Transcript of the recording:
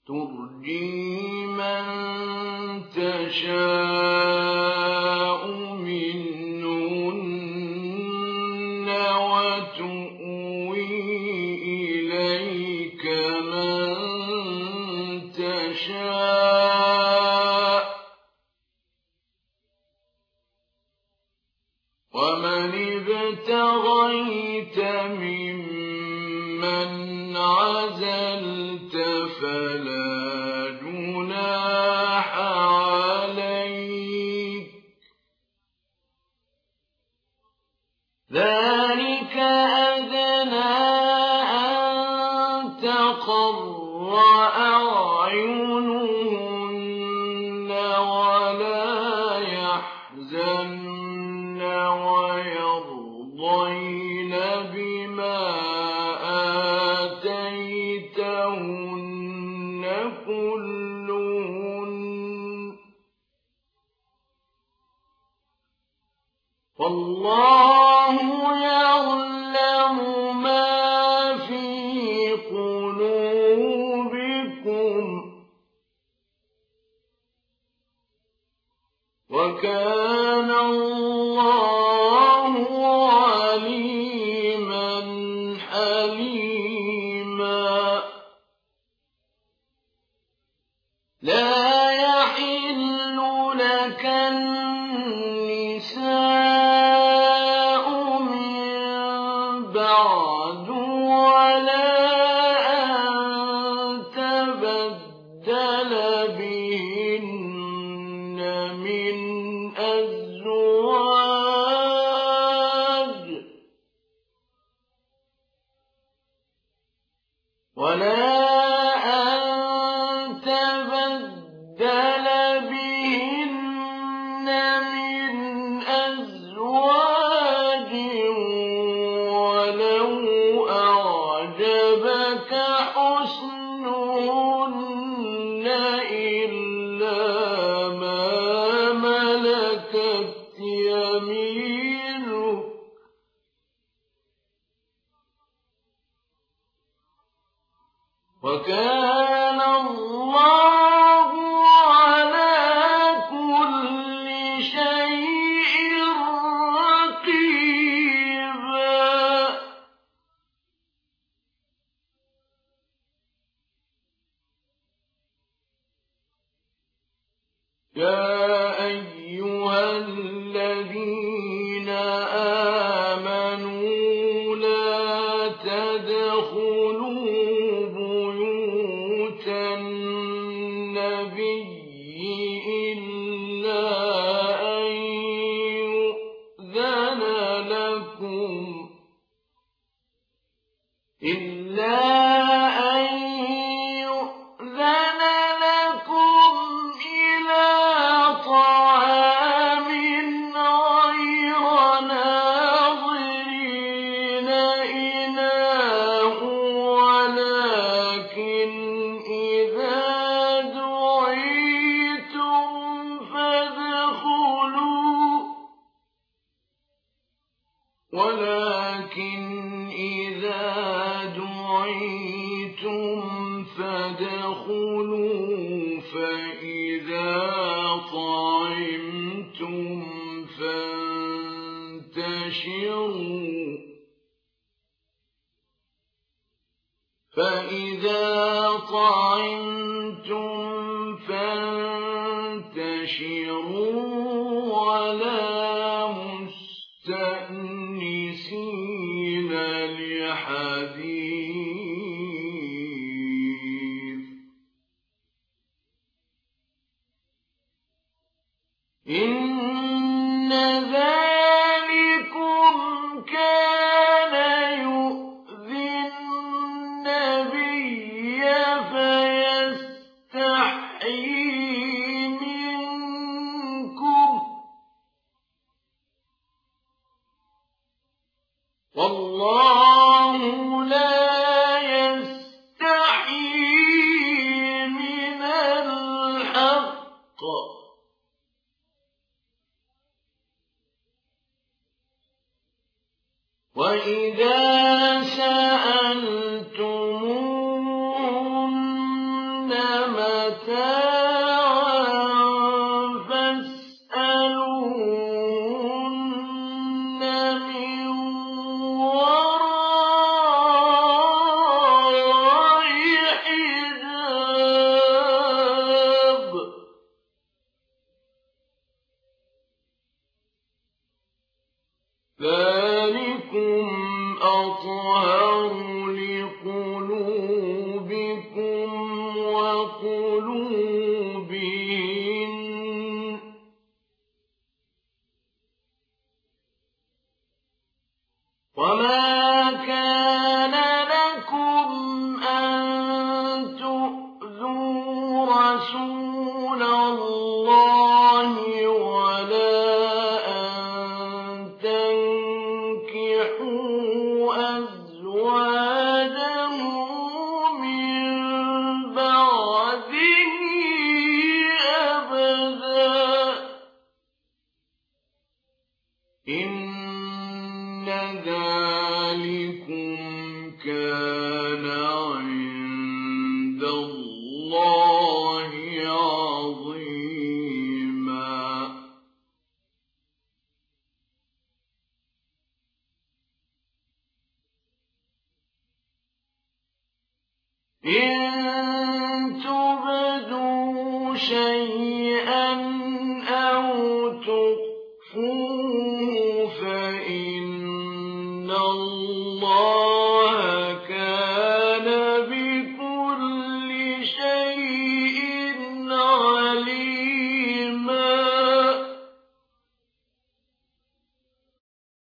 ترجي من تشاء منهن وتؤوي إليك من تشاء ومن ابتغيت ممن عزلت فلا جناح عليك ذلك أدنى أن تقر أعينهن ولا يحزن ويرضين بما آتيتهن كلهن والله يعلم ما في قلوبكم وكان الله عليما حليما لا يحل لك النساء من بعد ولا أن تبدل بهن من أزواج ولا أن تبدل بهن من أزواج ولو أعجبك حسنهن إلا ما ملكت يمينك وكان الله على كل شيء رقيبا يا أيها الذين آمنوا لا تدخلوا بيوت النبي إلا أن يؤذن لكم إلى طعام غير ناظرين إناه ولكن إذا دعيتم فادخلوا فإذا طعمتم فانتشروا ولا مستأنسين لحديث إن ذلكم كان يؤذي النبي فيستحيي منكم والله لا يستحيي من الحق وإذا سألتموهن متاعا فاسألوهن من وراء حجاب ذلكم أطهر لقلوبكم وقلوبهن وما كان لكم أن تؤذوا رسول الله ولا أن تنكحوا أزواجه من بعده أبدا إن ذلكم كان عند الله عظيما إن تبدوا شيئا أو تخفوه فإن الله